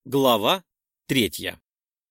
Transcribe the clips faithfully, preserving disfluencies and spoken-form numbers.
Глава третья.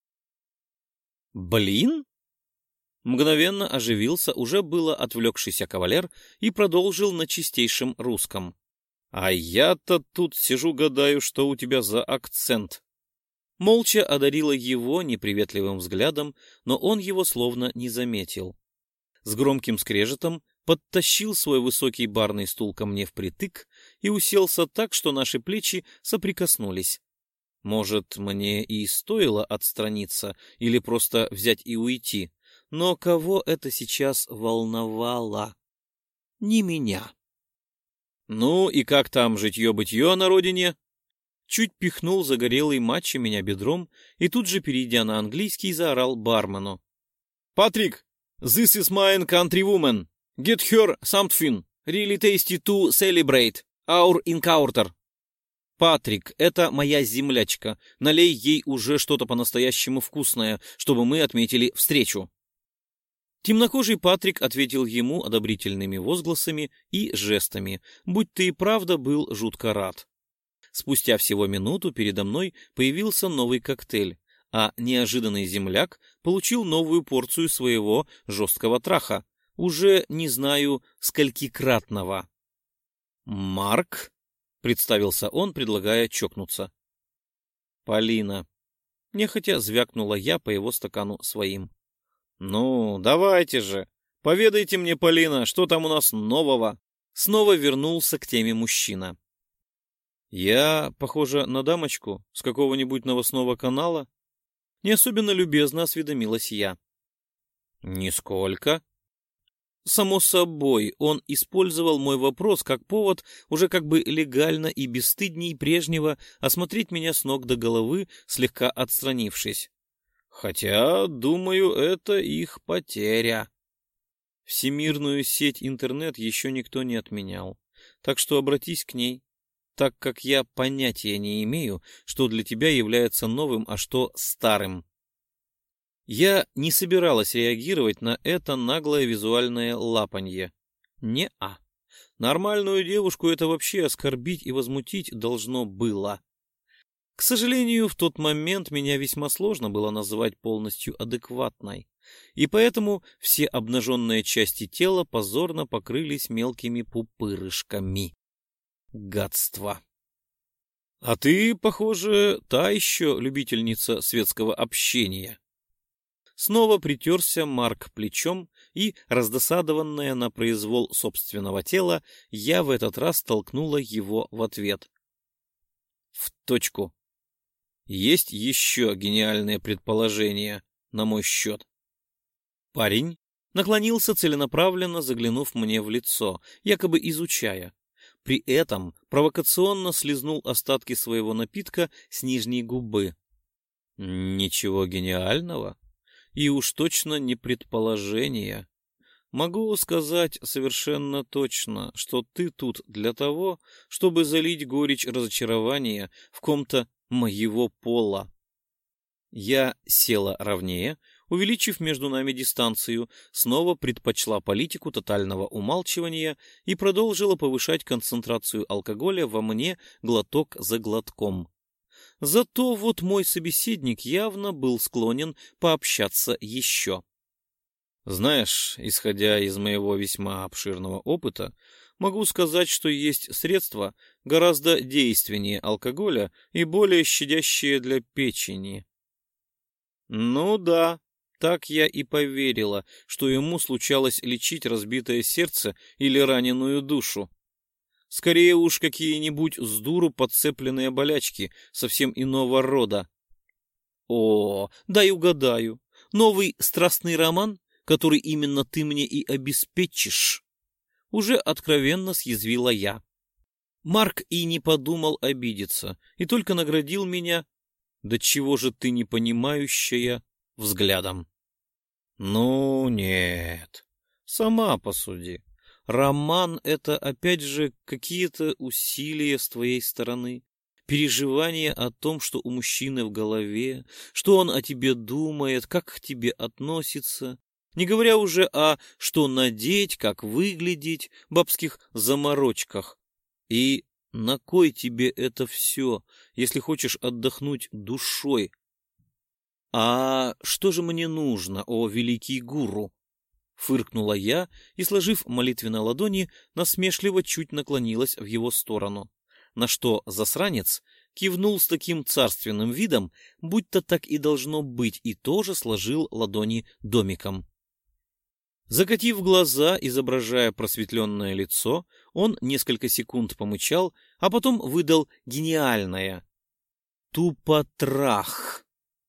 «Блин?» Мгновенно оживился уже было отвлекшийся кавалер и продолжил на чистейшем русском. «А я-то тут сижу гадаю, что у тебя за акцент». Молча одарила его неприветливым взглядом, но он его словно не заметил. С громким скрежетом подтащил свой высокий барный стул ко мне впритык и уселся так, что наши плечи соприкоснулись. Может, мне и стоило отстраниться или просто взять и уйти, но кого это сейчас волновало? Не меня. «Ну и как там житье-бытье на родине?» Чуть пихнул загорелый мачо меня бедром и тут же, перейдя на английский, заорал бармену. «Патрик, this is my countrywoman. Get her something really tasty to celebrate our encounter». «Патрик, это моя землячка. Налей ей уже что-то по-настоящему вкусное, чтобы мы отметили встречу». Темнокожий Патрик ответил ему одобрительными возгласами и жестами, будь ты и правда был жутко рад. Спустя всего минуту передо мной появился новый коктейль, а неожиданный земляк получил новую порцию своего жесткого траха, уже не знаю сколькикратного. «Марк?» — представился он, предлагая чокнуться. «Полина». Нехотя звякнула я по его стакану своим. «Ну, давайте же, поведайте мне, Полина, что там у нас нового?» Снова вернулся к теме мужчина. «Я похожа на дамочку с какого-нибудь новостного канала?» Не особенно любезно осведомилась я. «Нисколько». Само собой, он использовал мой вопрос как повод уже как бы легально и бесстыдней прежнего осмотреть меня с ног до головы, слегка отстранившись. Хотя, думаю, это их потеря. Всемирную сеть интернет еще никто не отменял, так что обратись к ней, так как я понятия не имею, что для тебя является новым, а что старым. Я не собиралась реагировать на это наглое визуальное лапанье. Не-а. Нормальную девушку это вообще оскорбить и возмутить должно было. К сожалению, в тот момент меня весьма сложно было называть полностью адекватной, и поэтому все обнаженные части тела позорно покрылись мелкими пупырышками. Гадство. А ты, похоже, та еще любительница светского общения. Снова притерся Марк плечом, и, раздосадованная на произвол собственного тела, я в этот раз толкнула его в ответ. В точку. Есть еще гениальное предположение на мой счет. Парень наклонился целенаправленно, заглянув мне в лицо, якобы изучая. При этом провокационно слизнул остатки своего напитка с нижней губы. Ничего гениального. И уж точно не предположение. Могу сказать совершенно точно, что ты тут для того, чтобы залить горечь разочарования в ком-то моего пола. Я села ровнее, увеличив между нами дистанцию, снова предпочла политику тотального умалчивания и продолжила повышать концентрацию алкоголя во мне глоток за глотком. Зато вот мой собеседник явно был склонен пообщаться еще. Знаешь, исходя из моего весьма обширного опыта, могу сказать, что есть средства гораздо действеннее алкоголя и более щадящие для печени. Ну да, так я и поверила, что ему случалось лечить разбитое сердце или раненую душу. Скорее уж какие-нибудь с дуру подцепленные болячки совсем иного рода. О, дай угадаю, новый страстный роман, который именно ты мне и обеспечишь? Уже откровенно съязвила я. Марк и не подумал обидеться, и только наградил меня, да чего же ты не понимающая, взглядом. Ну нет, сама посуди. Роман — это, опять же, какие-то усилия с твоей стороны, переживание о том, что у мужчины в голове, что он о тебе думает, как к тебе относится, не говоря уже о что надеть, как выглядеть, бабских заморочках. И На кой тебе это все, если хочешь отдохнуть душой? А что же мне нужно, о великий гуру? Фыркнула я и, сложив молитвенно ладони, насмешливо чуть наклонилась в его сторону, на что засранец кивнул с таким царственным видом, будто так и должно быть, и тоже сложил ладони домиком. Закатив глаза, изображая просветленное лицо, он несколько секунд помычал, а потом выдал гениальное: «Тупотрах!».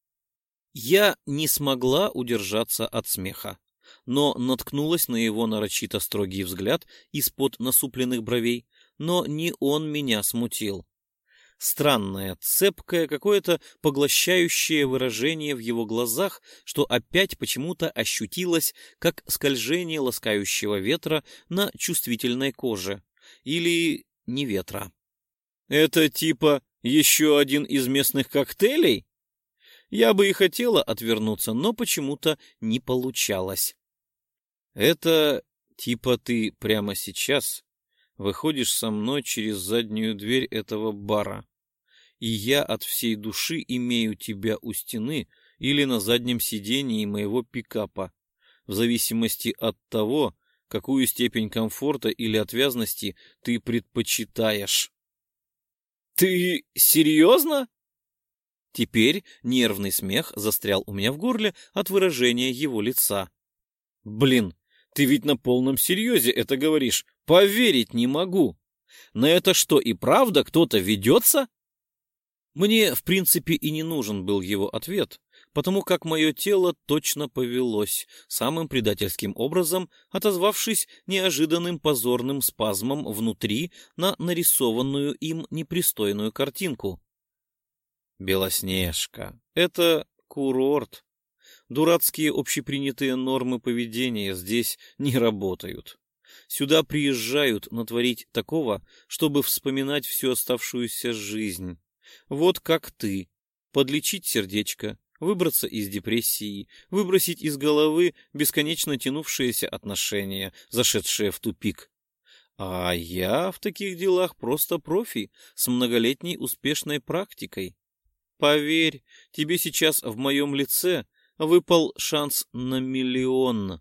Я не смогла удержаться от смеха, но наткнулась на его нарочито строгий взгляд из-под насупленных бровей, но не он меня смутил. Странное, цепкое, какое-то поглощающее выражение в его глазах, что опять почему-то ощутилось, как скольжение ласкающего ветра на чувствительной коже. Или не ветра. Это типа еще один из местных коктейлей? Я бы и хотела отвернуться, но почему-то не получалось. Это типа ты прямо сейчас выходишь со мной через заднюю дверь этого бара, и я от всей души имею тебя у стены или на заднем сидении моего пикапа, в зависимости от того, какую степень комфорта или отвязности ты предпочитаешь. Ты серьезно? Теперь нервный смех застрял у меня в горле от выражения его лица. Блин, ты ведь на полном серьезе это говоришь. Поверить не могу. На это что, и правда кто-то ведется? Мне, в принципе, и не нужен был его ответ, потому как мое тело точно повелось, самым предательским образом отозвавшись неожиданным позорным спазмом внутри на нарисованную им непристойную картинку. Белоснежка, это курорт. Дурацкие общепринятые нормы поведения здесь не работают. Сюда приезжают натворить такого, чтобы вспоминать всю оставшуюся жизнь. Вот как ты. Подлечить сердечко, выбраться из депрессии, выбросить из головы бесконечно тянувшиеся отношения, зашедшие в тупик. А я в таких делах просто профи с многолетней успешной практикой. Поверь, тебе сейчас в моем лице выпал шанс на миллион.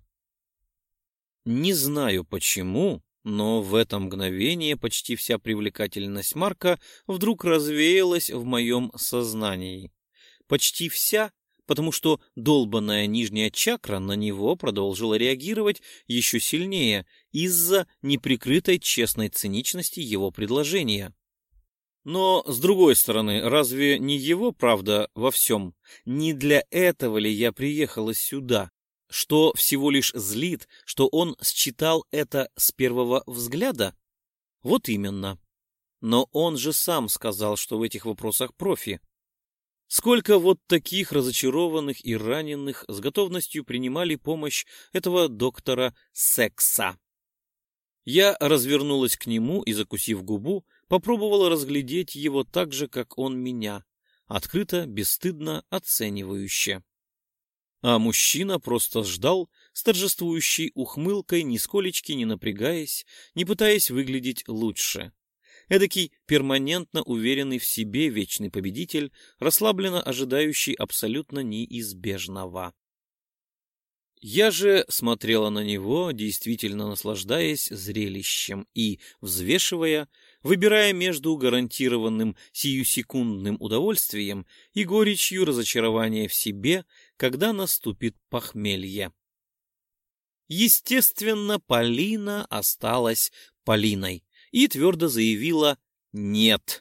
Не знаю почему, но в это мгновение почти вся привлекательность Марка вдруг развеялась в моем сознании. Почти вся, потому что долбаная нижняя чакра на него продолжила реагировать еще сильнее из-за неприкрытой честной циничности его предложения. Но, с другой стороны, разве не его правда во всем? Не для этого ли я приехала сюда? Что всего лишь злит, что он считал это с первого взгляда? Вот именно. Но он же сам сказал, что в этих вопросах профи. Сколько вот таких разочарованных и раненых с готовностью принимали помощь этого доктора секса. Я развернулась к нему и, закусив губу, попробовала разглядеть его так же, как он меня, открыто, бесстыдно, оценивающе. А мужчина просто ждал с торжествующей ухмылкой, нисколечки не напрягаясь, не пытаясь выглядеть лучше. Эдакий перманентно уверенный в себе вечный победитель, расслабленно ожидающий абсолютно неизбежного. Я же смотрела на него, действительно наслаждаясь зрелищем и, взвешивая, выбирая между гарантированным сиюсекундным удовольствием и горечью разочарования в себе, когда наступит похмелье. Естественно, Полина осталась Полиной и твердо заявила «нет».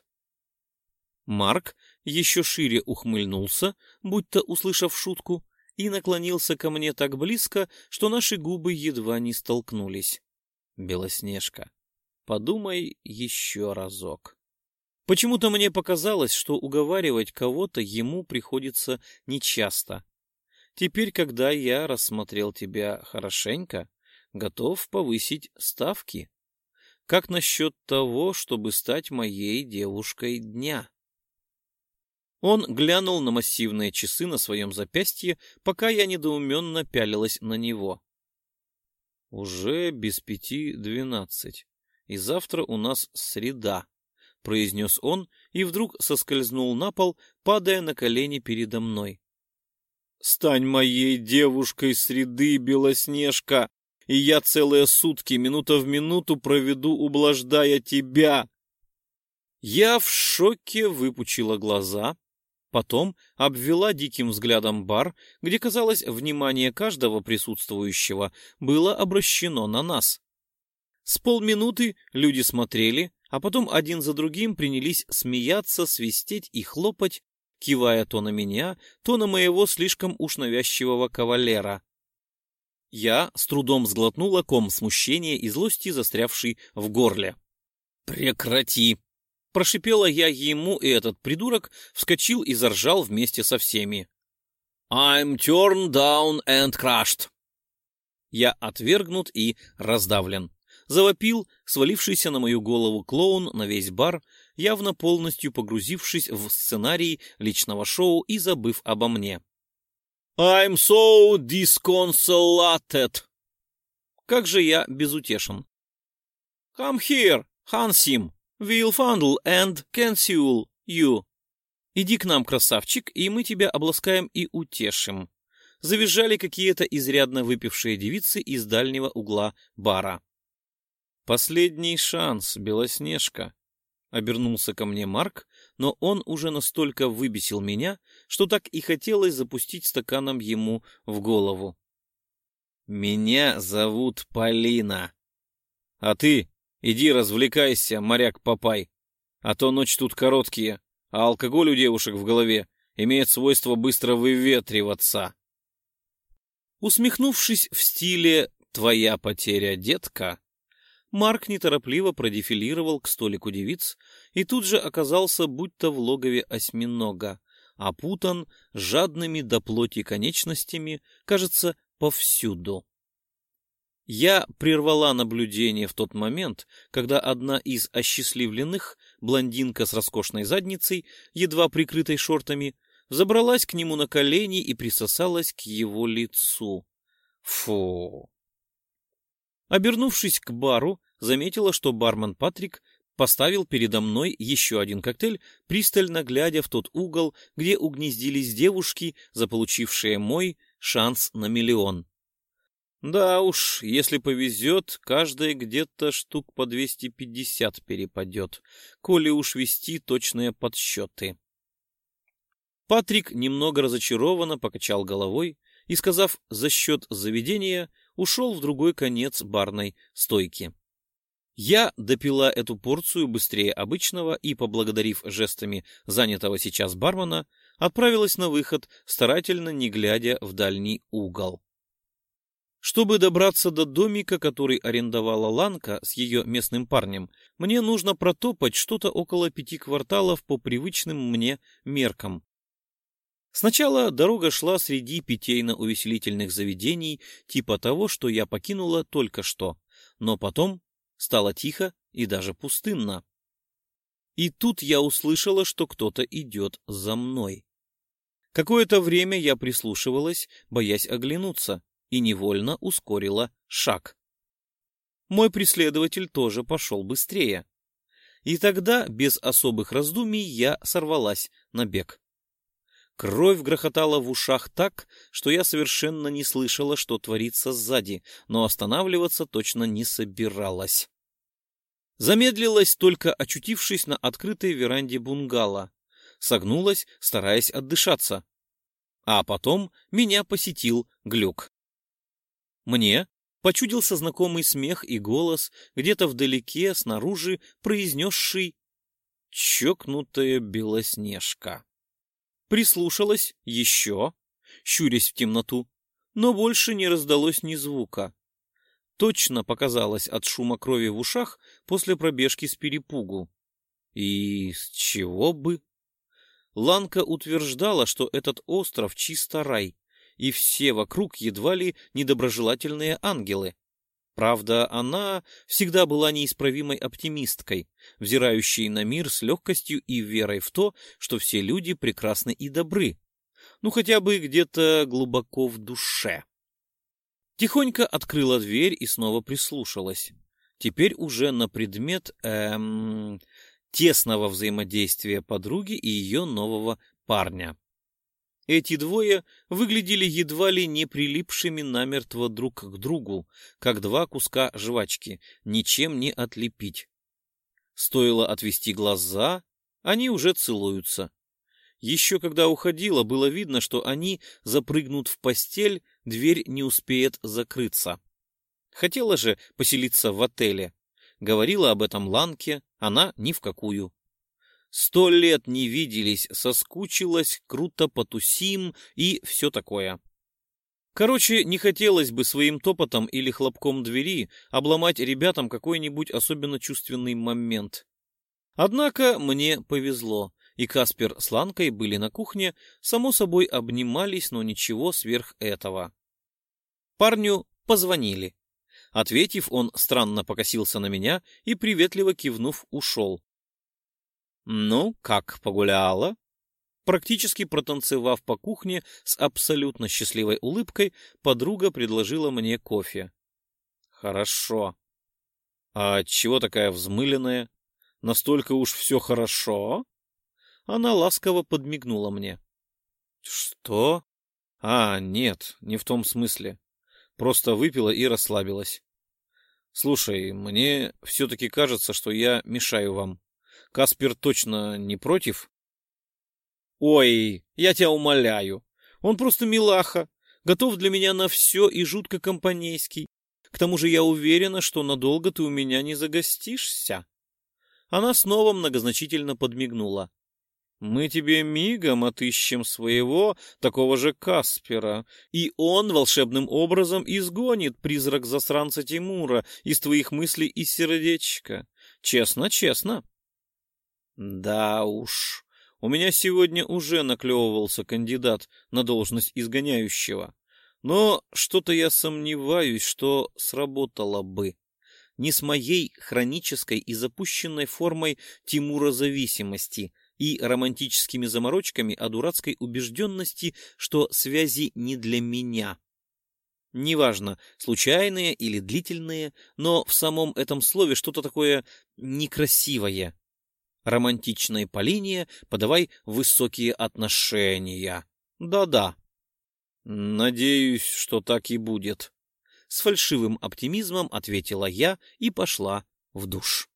Марк еще шире ухмыльнулся, будто услышав шутку, и наклонился ко мне так близко, что наши губы едва не столкнулись. Белоснежка, подумай еще разок. Почему-то мне показалось, что уговаривать кого-то ему приходится нечасто. Теперь, когда я рассмотрел тебя хорошенько, готов повысить ставки. Как насчет того, чтобы стать моей девушкой дня? Он глянул на массивные часы на своем запястье, пока я недоуменно пялилась на него. Уже без пяти двенадцать, и завтра у нас среда. произнес он и вдруг соскользнул на пол, падая на колени передо мной. «Стань моей девушкой среды, Белоснежка, и я целые сутки, минута в минуту проведу, ублаждая тебя!» Я в шоке выпучила глаза, потом обвела диким взглядом бар, где, казалось, внимание каждого присутствующего было обращено на нас. С полминуты люди смотрели, а потом один за другим принялись смеяться, свистеть и хлопать, кивая то на меня, то на моего слишком уж навязчивого кавалера. Я с трудом сглотнула ком смущения и злости, застрявший в горле. «Прекрати!» — прошипела я ему, и этот придурок вскочил и заржал вместе со всеми. «I'm turned down and crushed!» Я отвергнут и раздавлен. Завопил свалившийся на мою голову клоун на весь бар, явно полностью погрузившись в сценарий личного шоу и забыв обо мне. «I'm so disconsolate!» Как же я безутешен. «Come here, Хансим, we'll fondle and console you!» «Иди к нам, красавчик, и мы тебя обласкаем и утешим!» Завизжали какие-то изрядно выпившие девицы из дальнего угла бара. «Последний шанс, Белоснежка!» — обернулся ко мне Марк, но он уже настолько выбесил меня, что так и хотелось запустить стаканом ему в голову. «Меня зовут Полина. А ты иди развлекайся, моряк-папай, а то ночи тут короткие, а алкоголь у девушек в голове имеет свойство быстро выветриваться». Усмехнувшись в стиле «твоя потеря, детка», Марк неторопливо продефилировал к столику девиц и тут же оказался будто в логове осьминога, опутан жадными до плоти конечностями, кажется, повсюду. Я прервала наблюдение в тот момент, когда одна из осчастливленных, блондинка с роскошной задницей, едва прикрытой шортами, забралась к нему на колени и присосалась к его лицу. Фу! Обернувшись к бару, заметила, что бармен Патрик поставил передо мной еще один коктейль, пристально глядя в тот угол, где угнездились девушки, заполучившие мой шанс на миллион. Да уж, если повезет, каждая где-то штук по двести пятьдесят перепадет, коли уж вести точные подсчеты. Патрик немного разочарованно покачал головой и, сказав «за счет заведения», ушел в другой конец барной стойки. Я допила эту порцию быстрее обычного и, поблагодарив жестами занятого сейчас бармена, отправилась на выход, старательно не глядя в дальний угол. Чтобы добраться до домика, который арендовала Ланка с ее местным парнем, мне нужно протопать что-то около пяти кварталов по привычным мне меркам. Сначала дорога шла среди питейно-увеселительных заведений, типа того, что я покинула только что, но потом стало тихо и даже пустынно. И тут я услышала, что кто-то идет за мной. Какое-то время я прислушивалась, боясь оглянуться, и невольно ускорила шаг. Мой преследователь тоже пошел быстрее. И тогда, без особых раздумий, я сорвалась на бег. Кровь грохотала в ушах так, что я совершенно не слышала, что творится сзади, но останавливаться точно не собиралась. Замедлилась, только очутившись на открытой веранде бунгало. Согнулась, стараясь отдышаться. А потом меня посетил глюк. Мне почудился знакомый смех и голос, где-то вдалеке, снаружи, произнесший «Чокнутая Белоснежка». Прислушалась еще, щурясь в темноту, но больше не раздалось ни звука. Точно показалось от шума крови в ушах после пробежки с перепугу. И с чего бы? Ланка утверждала, что этот остров чисто рай, и все вокруг едва ли недоброжелательные ангелы. Правда, она всегда была неисправимой оптимисткой, взирающей на мир с легкостью и верой в то, что все люди прекрасны и добры, ну хотя бы где-то глубоко в душе. Тихонько открыла дверь и снова прислушалась. Теперь уже на предмет, эм, тесного взаимодействия подруги и ее нового парня. Эти двое выглядели едва ли не прилипшими намертво друг к другу, как два куска жвачки, ничем не отлепить. Стоило отвести глаза, они уже целуются. Еще когда уходила, было видно, что они запрыгнут в постель, дверь не успеет закрыться. Хотела же поселиться в отеле. Говорила об этом Ланке, она ни в какую. Сто лет не виделись, соскучилась, круто потусим и все такое. Короче, не хотелось бы своим топотом или хлопком двери обломать ребятам какой-нибудь особенно чувственный момент. Однако мне повезло, и Каспер с Ланкой были на кухне, само собой обнимались, но ничего сверх этого. Парню позвонили. Ответив, он странно покосился на меня и, приветливо кивнув, ушел. «Ну, как погуляла?» Практически протанцевав по кухне с абсолютно счастливой улыбкой, подруга предложила мне кофе. «Хорошо. А чего такая взмыленная? Настолько уж все хорошо?» Она ласково подмигнула мне. «Что? А, нет, не в том смысле. Просто выпила и расслабилась. Слушай, мне все-таки кажется, что я мешаю вам. Каспер точно не против?» «Ой, я тебя умоляю. Он просто милаха, готов для меня на все и жутко компанейский. К тому же я уверена, что надолго ты у меня не загостишься». Она снова многозначительно подмигнула. «Мы тебе мигом отыщем своего, такого же Каспера, и он волшебным образом изгонит призрак засранца Тимура из твоих мыслей и сердечка. Честно, честно». «Да уж, у меня сегодня уже наклевывался кандидат на должность изгоняющего, но что-то я сомневаюсь, что сработало бы. Не с моей хронической и запущенной формой Тимура зависимости и романтическими заморочками о дурацкой убежденности, что связи не для меня. Неважно, случайные или длительные, но в самом этом слове что-то такое некрасивое. Романтичной Полине подавай высокие отношения. Да-да. Надеюсь, что так и будет. С фальшивым оптимизмом ответила я и пошла в душ.